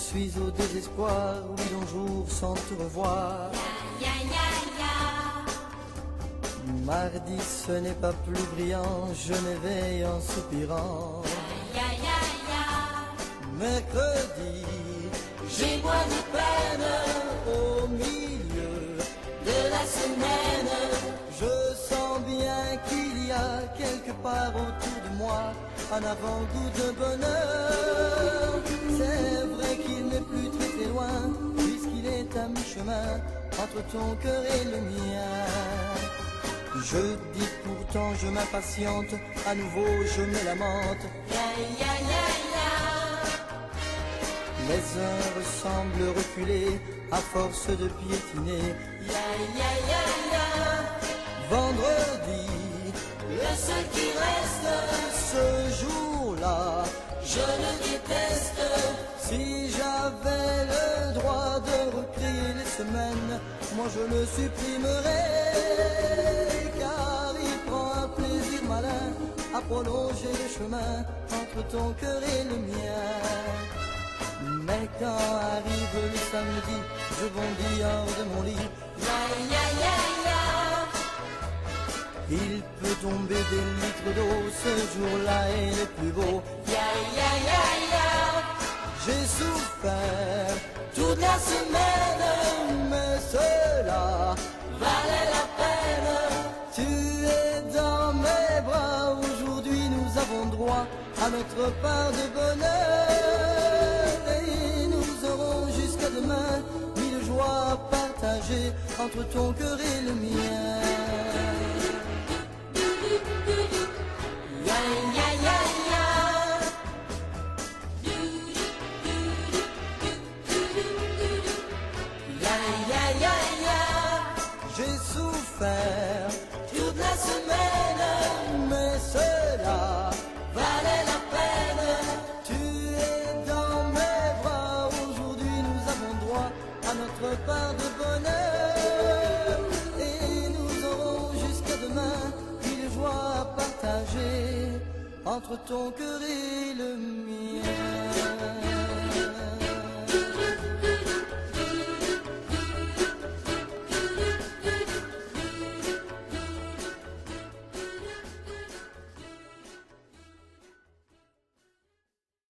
suis au désespoir, oui d'un jour sans te revoir. Mardi ce n'est pas plus brillant, je m'éveille en soupirant. Mercredi, j'ai moins de peine au milieu de la semaine. Je sens bien qu'il y a quelque part autour de moi un avant-goût de bonheur. C'est vrai qu'il n'est plus très très loin, puisqu'il est à mi-chemin entre ton cœur et le mien. Je dis pourtant je m'impatiente, à nouveau je me lamente. Les heures semblent reculer à force de piétiner. Vendredi, le seul qui reste, ce jour-là, je le déteste. Si j'avais le droit de recréer les semaines, moi je le supprimerais, car il prend un plaisir malin à prolonger le chemin entre ton cœur et le mien. Mais quand arrive le samedi, je bondis hors de mon lit. Il peut tomber des litres d'eau, ce jour-là est le plus beau. J'ai souffert toute la semaine, mais cela valait la peine. Tu es dans mes bras, aujourd'hui nous avons droit à notre part de bonheur. Et nous aurons jusqu'à demain mille joies partagées entre ton cœur et le mien. J'ai souffert toute la semaine, mais cela valait la peine. Tu es dans mes bras, aujourd'hui nous avons droit à notre part de bonheur. Et nous aurons jusqu'à demain mille joies partagées entre ton cœur et le mien.